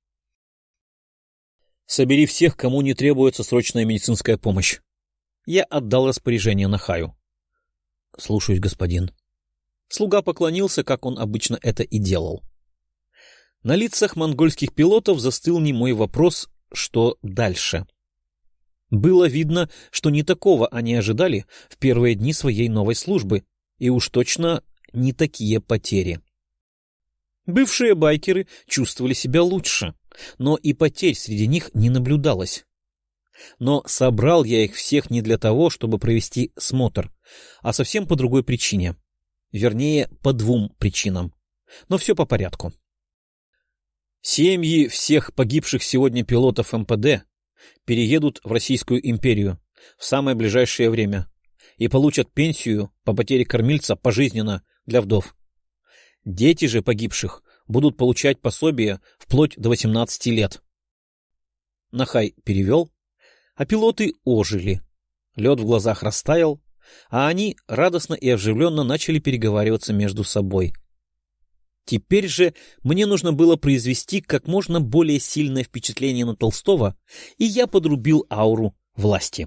Собери всех, кому не требуется срочная медицинская помощь. Я отдал распоряжение Нахаю. — Слушаюсь, господин. Слуга поклонился, как он обычно это и делал. На лицах монгольских пилотов застыл немой вопрос, что дальше. Было видно, что не такого они ожидали в первые дни своей новой службы, и уж точно не такие потери. Бывшие байкеры чувствовали себя лучше, но и потерь среди них не наблюдалось. Но собрал я их всех не для того, чтобы провести смотр, а совсем по другой причине. Вернее, по двум причинам. Но все по порядку. Семьи всех погибших сегодня пилотов эм пэ дэ переедут в Российскую империю в самое ближайшее время и получат пенсию по потере кормильца пожизненно для вдов. Дети же погибших будут получать пособие вплоть до восемнадцати лет. Нахай перевел, а пилоты ожили. Лед в глазах растаял, а они радостно и оживленно начали переговариваться между собой. Теперь же мне нужно было произвести как можно более сильное впечатление на Толстого, и я подрубил ауру власти.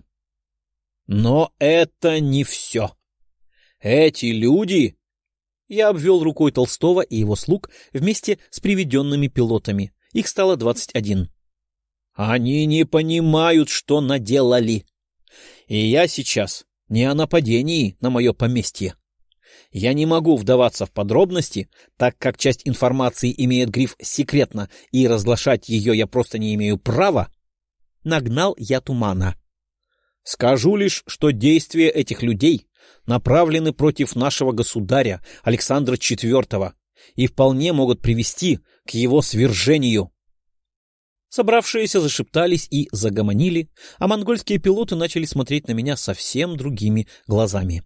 Но это не все. Эти люди... Я обвел рукой Толстого и его слуг вместе с приведенными пилотами. Их стало двадцать один. Они не понимают, что наделали. И я сейчас не о нападении на мое поместье. Я не могу вдаваться в подробности, так как часть информации имеет гриф «секретно», и разглашать ее я просто не имею права. Нагнал я тумана. Скажу лишь, что действия этих людей направлены против нашего государя Александра четвёртого и вполне могут привести к его свержению. Собравшиеся зашептались и загомонили, а монгольские пилоты начали смотреть на меня совсем другими глазами.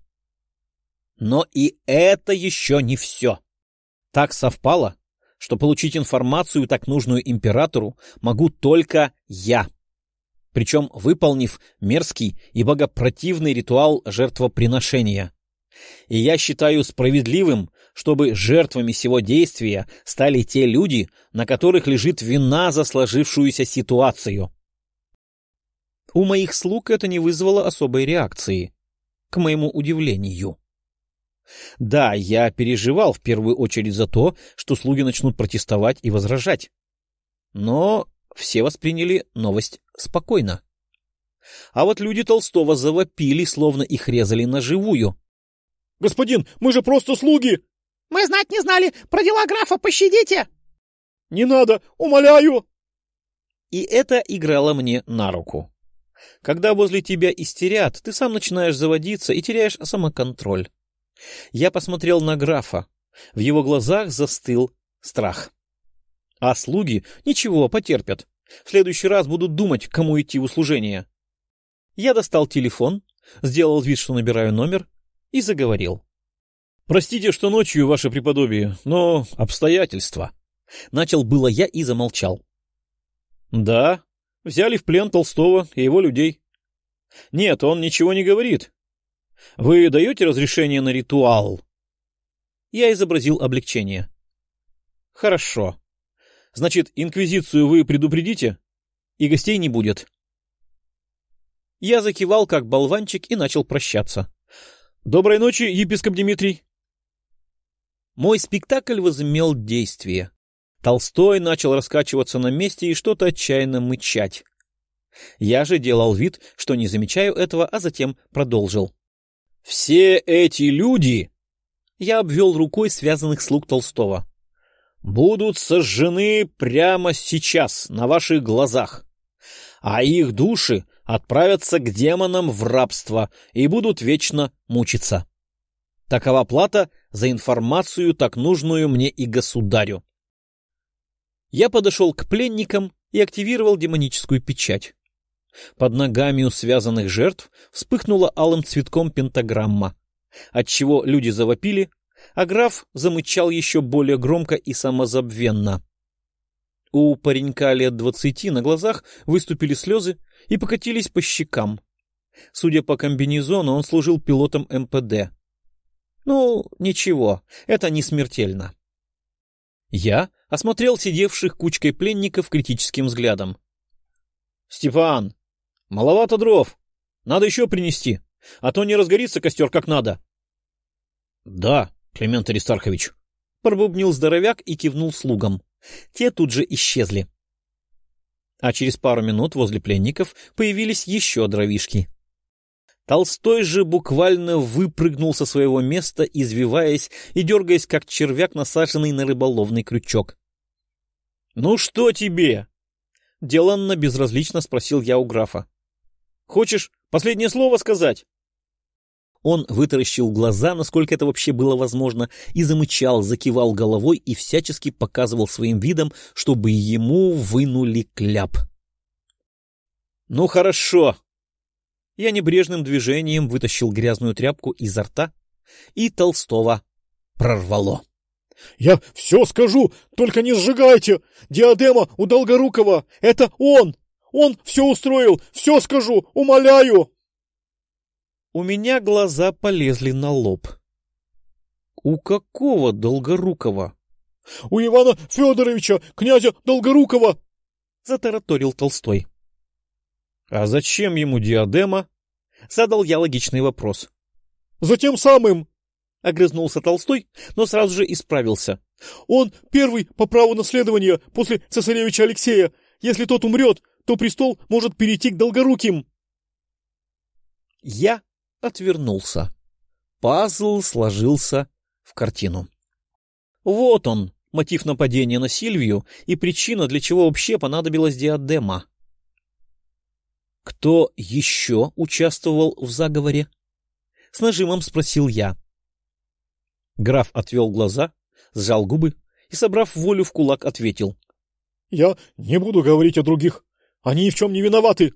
Но и это еще не все. Так совпало, что получить информацию, так нужную императору, могу только я. Причем выполнив мерзкий и богопротивный ритуал жертвоприношения. И я считаю справедливым, чтобы жертвами сего действия стали те люди, на которых лежит вина за сложившуюся ситуацию. У моих слуг это не вызвало особой реакции, к моему удивлению. Да, я переживал в первую очередь за то, что слуги начнут протестовать и возражать. Но все восприняли новость спокойно. А вот люди Толстого завопили, словно их резали на живую. — Господин, мы же просто слуги! — Мы знать не знали! Про дела графа пощадите! — Не надо, умоляю! И это играло мне на руку. Когда возле тебя истерят, ты сам начинаешь заводиться и теряешь самоконтроль. Я посмотрел на графа. В его глазах застыл страх. А слуги ничего, потерпят. В следующий раз будут думать, кому идти в услужение. Я достал телефон, сделал вид, что набираю номер, и заговорил. — Простите, что ночью, ваше преподобие, но обстоятельства. Начал было я и замолчал. — Да, Взяли в плен Толстого и его людей. Нет, он ничего не говорит. Вы даете разрешение на ритуал? Я изобразил облегчение. Хорошо. Значит, инквизицию вы предупредите, и гостей не будет. Я закивал, как болванчик, и начал прощаться. Доброй ночи, епископ Дмитрий. Мой спектакль возымел действие. Толстой начал раскачиваться на месте и что-то отчаянно мычать. Я же делал вид, что не замечаю этого, а затем продолжил. «Все эти люди...» Я обвел рукой связанных слуг Толстого. «Будут сожжены прямо сейчас, на ваших глазах, а их души отправятся к демонам в рабство и будут вечно мучиться. Такова плата за информацию, так нужную мне и государю». Я подошел к пленникам и активировал демоническую печать. Под ногами у связанных жертв вспыхнула алым цветком пентаграмма, отчего люди завопили, а граф замычал еще более громко и самозабвенно. У паренька лет двадцати на глазах выступили слезы и покатились по щекам. Судя по комбинезону, он служил пилотом эм пэ дэ. Ну, ничего, это не смертельно. Я осмотрел сидевших кучкой пленников критическим взглядом. — Степан, маловато дров. Надо еще принести, а то не разгорится костер как надо. — Да, Климент Аристархович, — пробубнил здоровяк и кивнул слугам. Те тут же исчезли. А через пару минут возле пленников появились еще дровишки. Толстой же буквально выпрыгнул со своего места, извиваясь и дергаясь, как червяк, насаженный на рыболовный крючок. — Ну что тебе? — деланно безразлично спросил я у графа. — Хочешь последнее слово сказать? Он вытаращил глаза, насколько это вообще было возможно, и замычал, закивал головой и всячески показывал своим видом, чтобы ему вынули кляп. — Ну хорошо. Я небрежным движением вытащил грязную тряпку изо рта, и Толстого прорвало. — Я все скажу, только не сжигайте! Диадема у Долгорукова! Это он! Он все устроил! Все скажу! Умоляю! У меня глаза полезли на лоб. — У какого Долгорукова? — У Ивана Федоровича, князя Долгорукова! — затараторил Толстой. — А зачем ему диадема? — задал я логичный вопрос. — За тем самым! — огрызнулся Толстой, но сразу же исправился. — Он первый по праву наследования после цесаревича Алексея. Если тот умрет, то престол может перейти к Долгоруким. Я отвернулся. Пазл сложился в картину. Вот он, мотив нападения на Сильвию и причина, для чего вообще понадобилась диадема. Кто еще участвовал в заговоре? С нажимом спросил я. Граф отвел глаза, сжал губы и, собрав волю в кулак, ответил. — Я не буду говорить о других. Они ни в чем не виноваты.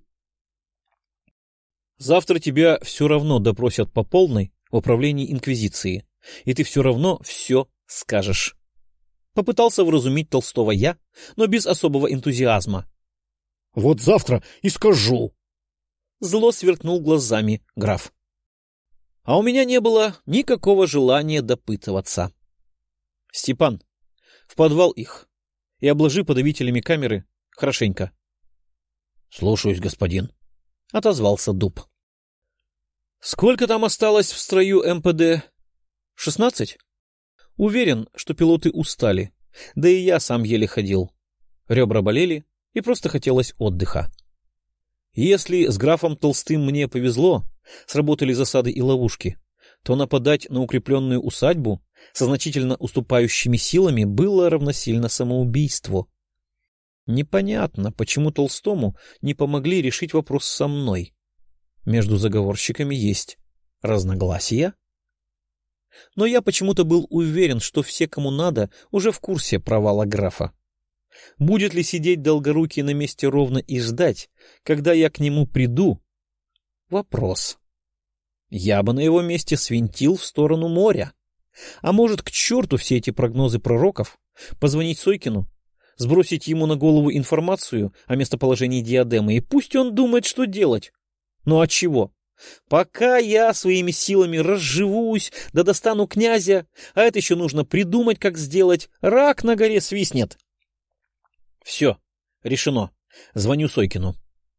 — Завтра тебя все равно допросят по полной в управлении Инквизиции, и ты все равно все скажешь. Попытался вразумить Толстого я, но без особого энтузиазма. — Вот завтра и скажу. Зло сверкнул глазами граф. А у меня не было никакого желания допытываться. — Степан, в подвал их и обложи подавителями камеры хорошенько. — Слушаюсь, господин, — отозвался Дуб. — Сколько там осталось в строю эм пэ дэ? Шестнадцать? Уверен, что пилоты устали, да и я сам еле ходил. Ребра болели, и просто хотелось отдыха. Если с графом Толстым мне повезло, сработали засады и ловушки, то нападать на укрепленную усадьбу со значительно уступающими силами было равносильно самоубийству. Непонятно, почему Толстому не помогли решить вопрос со мной. Между заговорщиками есть разногласия. Но я почему-то был уверен, что все, кому надо, уже в курсе провала графа. Будет ли сидеть Долгорукий на месте ровно и ждать, когда я к нему приду? Вопрос. Я бы на его месте свинтил в сторону моря. А может, к черту все эти прогнозы пророков? Позвонить Сойкину? Сбросить ему на голову информацию о местоположении диадемы, и пусть он думает, что делать. Ну а чего? Пока я своими силами разживусь, да достану князя, а это еще нужно придумать, как сделать, рак на горе свистнет. Все, решено. Звоню Сойкину.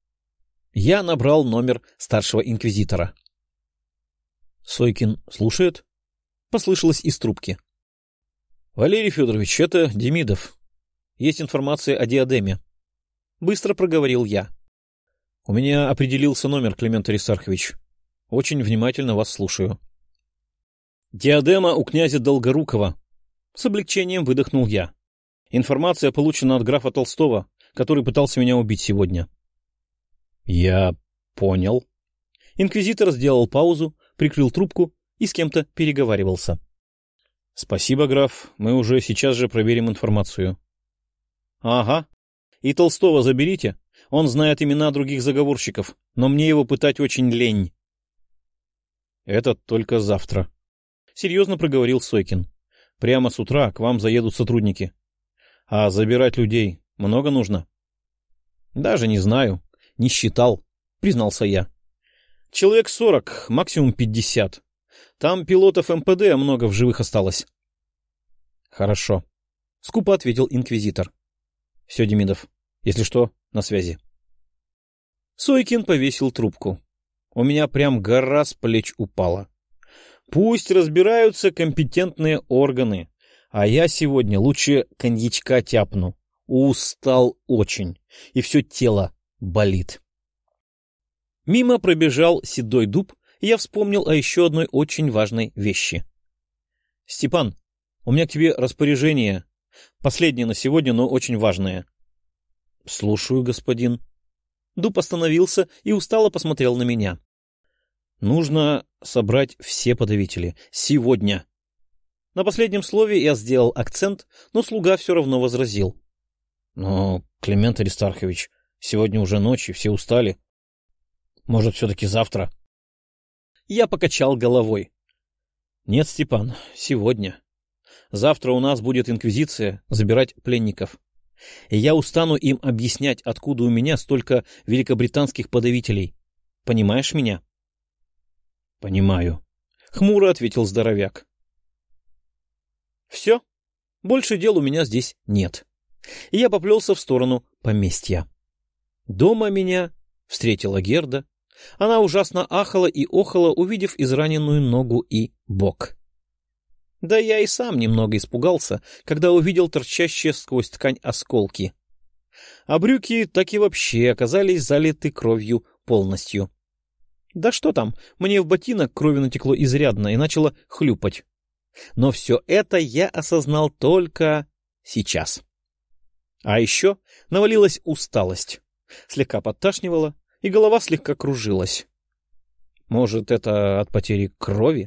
Я набрал номер старшего инквизитора. Сойкин слушает? Послышалось из трубки. Валерий Федорович, это Демидов. Есть информация о диадеме. Быстро проговорил я. У меня определился номер, Климент Аристархович. Очень внимательно вас слушаю. Диадема у князя Долгорукова. С облегчением выдохнул я. Информация получена от графа Толстого, который пытался меня убить сегодня. Я понял. Инквизитор сделал паузу, прикрыл трубку и с кем-то переговаривался. Спасибо, граф. Мы уже сейчас же проверим информацию. Ага. И Толстого заберите. Он знает имена других заговорщиков, но мне его пытать очень лень. Это только завтра. Серьезно проговорил Сойкин. Прямо с утра к вам заедут сотрудники. А забирать людей много нужно? Даже не знаю. Не считал, признался я. Человек сорок, максимум пятьдесят. Там пилотов эм пэ дэ много в живых осталось. Хорошо. Скупо ответил инквизитор. Все, Демидов, если что, на связи. Сойкин повесил трубку. У меня прям гора с плеч упала. Пусть разбираются компетентные органы, а я сегодня лучше коньячка тяпну. Устал очень, и все тело болит. Мимо пробежал седой дуб, и я вспомнил о еще одной очень важной вещи. — Степан, у меня к тебе распоряжение. Последнее на сегодня, но очень важное. — Слушаю, господин. Дуб остановился и устало посмотрел на меня. — Нужно собрать все подавители. Сегодня. На последнем слове я сделал акцент, но слуга все равно возразил. — Но, Климент Аристархович, сегодня уже ночь, и все устали. Может, все-таки завтра? Я покачал головой. — Нет, Степан, сегодня. Завтра у нас будет инквизиция забирать пленников. И я устану им объяснять, откуда у меня столько великобританских подавителей. Понимаешь меня? — Понимаю. — хмуро ответил здоровяк. — Все. Больше дел у меня здесь нет. И я поплелся в сторону поместья. Дома меня встретила Герда. Она ужасно ахала и охала, увидев израненную ногу и бок. Да я и сам немного испугался, когда увидел торчащие сквозь ткань осколки. А брюки так и вообще оказались залиты кровью полностью. Да что там, мне в ботинок крови натекло изрядно и начало хлюпать. Но все это я осознал только сейчас. А еще навалилась усталость. Слегка подташнивала, и голова слегка кружилась. Может, это от потери крови?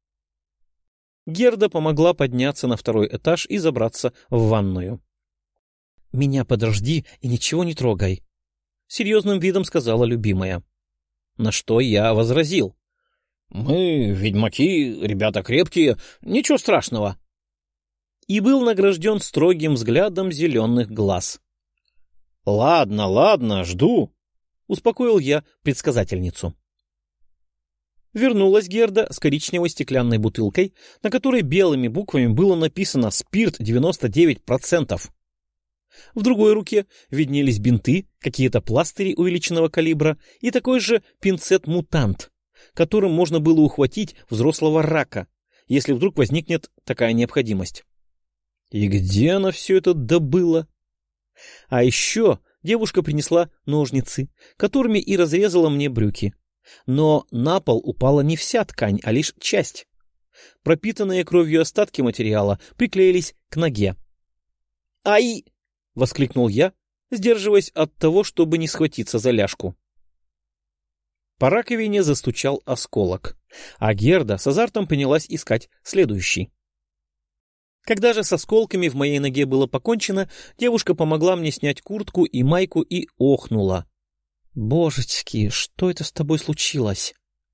Герда помогла подняться на второй этаж и забраться в ванную. — Меня подожди и ничего не трогай, — серьезным видом сказала любимая. На что я возразил. — Мы, ведьмаки, ребята крепкие, ничего страшного. И был награжден строгим взглядом зеленых глаз. — Ладно, ладно, жду, — успокоил я предсказательницу. Вернулась Герда с коричневой стеклянной бутылкой, на которой белыми буквами было написано «Спирт девяносто девять процентов». В другой руке виднелись бинты, какие-то пластыри увеличенного калибра и такой же пинцет-мутант, которым можно было ухватить взрослого рака, если вдруг возникнет такая необходимость. И где она все это добыла? А еще девушка принесла ножницы, которыми и разрезала мне брюки. Но на пол упала не вся ткань, а лишь часть. Пропитанные кровью остатки материала приклеились к ноге. «Ай!» — воскликнул я, сдерживаясь от того, чтобы не схватиться за ляжку. По раковине застучал осколок, а Герда с азартом принялась искать следующий. Когда же с осколками в моей ноге было покончено, девушка помогла мне снять куртку и майку и охнула. «Божечки, что это с тобой случилось?»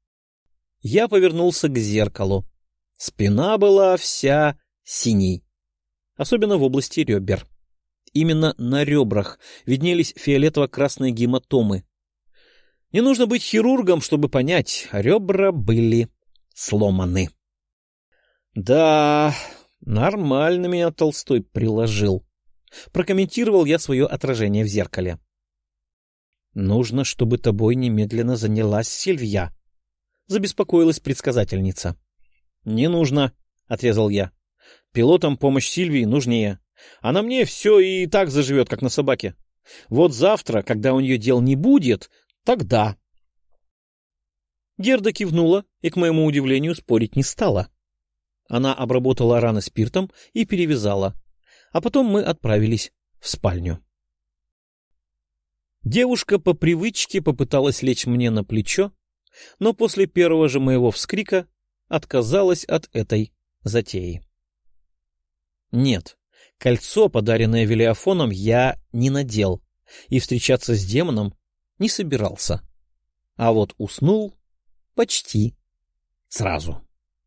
Я повернулся к зеркалу. Спина была вся синей, особенно в области ребер. Именно на ребрах виднелись фиолетово-красные гематомы. Не нужно быть хирургом, чтобы понять, ребра были сломаны. Да, нормально меня Толстой приложил. Прокомментировал я свое отражение в зеркале. Нужно, чтобы тобой немедленно занялась Сильвия. Забеспокоилась предсказательница. Не нужно, отрезал я. Пилотам помощь Сильвии нужнее. А на мне все и так заживет, как на собаке. Вот завтра, когда у нее дел не будет, тогда. Герда кивнула и, к моему удивлению, спорить не стала. Она обработала раны спиртом и перевязала, а потом мы отправились в спальню. Девушка по привычке попыталась лечь мне на плечо, но после первого же моего вскрика отказалась от этой затеи. Нет, кольцо, подаренное Велиафоном, я не надел и встречаться с демоном не собирался. А вот уснул почти сразу.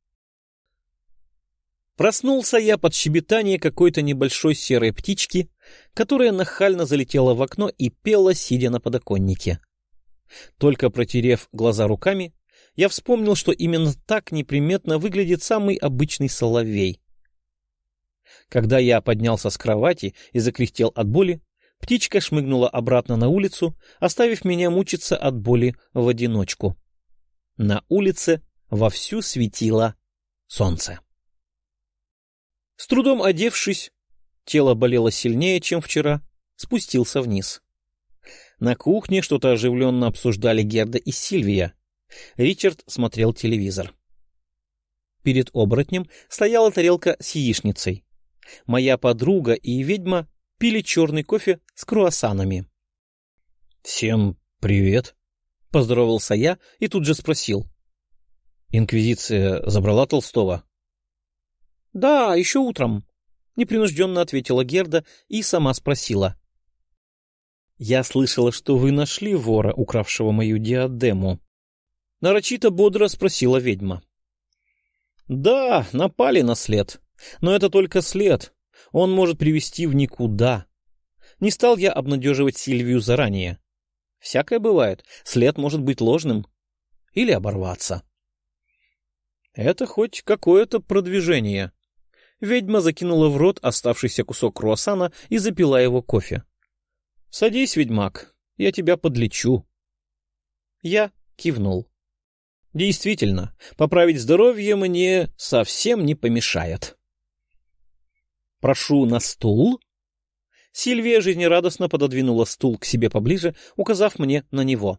Проснулся я под щебетание какой-то небольшой серой птички, которая нахально залетела в окно и пела, сидя на подоконнике. Только протерев глаза руками, я вспомнил, что именно так неприметно выглядит самый обычный соловей. Когда я поднялся с кровати и закряхтел от боли, птичка шмыгнула обратно на улицу, оставив меня мучиться от боли в одиночку. На улице вовсю светило солнце. С трудом одевшись, тело болело сильнее, чем вчера, спустился вниз. На кухне что-то оживленно обсуждали Герда и Сильвия. Ричард смотрел телевизор. Перед оборотнем стояла тарелка с яичницей. Моя подруга и ведьма пили черный кофе с круассанами. — Всем привет, — поздоровался я и тут же спросил. — Инквизиция забрала Толстого? — Да, еще утром, — непринужденно ответила Герда и сама спросила. — Я слышала, что вы нашли вора, укравшего мою диадему. Нарочито бодро спросила ведьма. — Да, напали на след. Но это только след. Он может привести в никуда. Не стал я обнадеживать Сильвию заранее. Всякое бывает. След может быть ложным. Или оборваться. Это хоть какое-то продвижение. Ведьма закинула в рот оставшийся кусок круассана и запила его кофе. — Садись, ведьмак, я тебя подлечу. Я кивнул. Действительно, поправить здоровье мне совсем не помешает. «Прошу на стул». Сильвия жизнерадостно пододвинула стул к себе поближе, указав мне на него.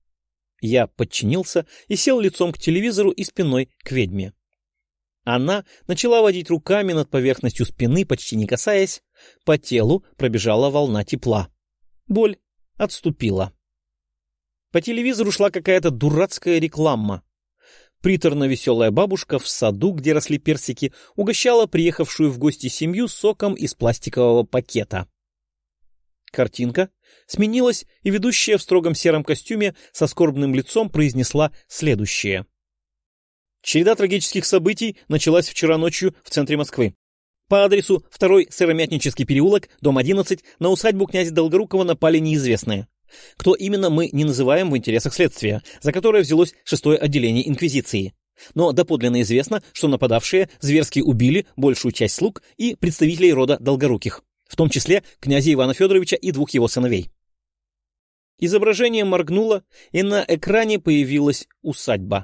Я подчинился и сел лицом к телевизору и спиной к ведьме. Она начала водить руками над поверхностью спины, почти не касаясь. По телу пробежала волна тепла. Боль отступила. По телевизору шла какая-то дурацкая реклама. Приторно-веселая бабушка в саду, где росли персики, угощала приехавшую в гости семью соком из пластикового пакета. Картинка сменилась, и ведущая в строгом сером костюме со скорбным лицом произнесла следующее. Череда трагических событий началась вчера ночью в центре Москвы. По адресу второй Сыромятнический переулок, дом одиннадцать, на усадьбу князя Долгорукова напали неизвестные. Кто именно, мы не называем в интересах следствия, за которое взялось шестое отделение Инквизиции. Но доподлинно известно, что нападавшие зверски убили большую часть слуг и представителей рода Долгоруких, в том числе князя Ивана Федоровича и двух его сыновей. Изображение моргнуло, и на экране появилась усадьба.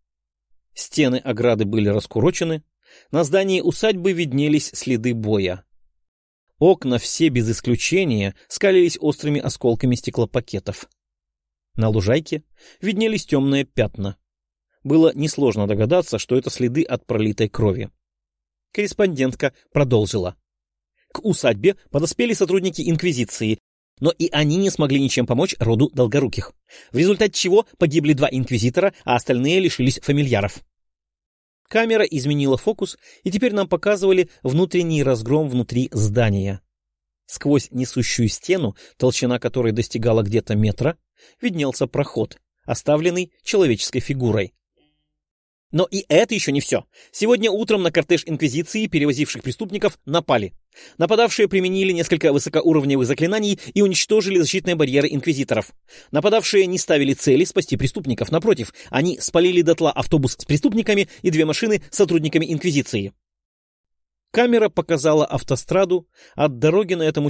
Стены ограды были раскурочены, на здании усадьбы виднелись следы боя. Окна все без исключения скалились острыми осколками стеклопакетов. На лужайке виднелись темные пятна. Было несложно догадаться, что это следы от пролитой крови. Корреспондентка продолжила. К усадьбе подоспели сотрудники Инквизиции, но и они не смогли ничем помочь роду Долгоруких, в результате чего погибли два инквизитора, а остальные лишились фамильяров. Камера изменила фокус, и теперь нам показывали внутренний разгром внутри здания. Сквозь несущую стену, толщина которой достигала где-то метра, виднелся проход, оставленный человеческой фигурой. Но и это еще не все. Сегодня утром на кортеж Инквизиции, перевозивших преступников, напали. Нападавшие применили несколько высокоуровневых заклинаний и уничтожили защитные барьеры инквизиторов. Нападавшие не ставили цели спасти преступников. Напротив, они спалили дотла автобус с преступниками и две машины с сотрудниками Инквизиции. Камера показала автостраду. От дороги на этом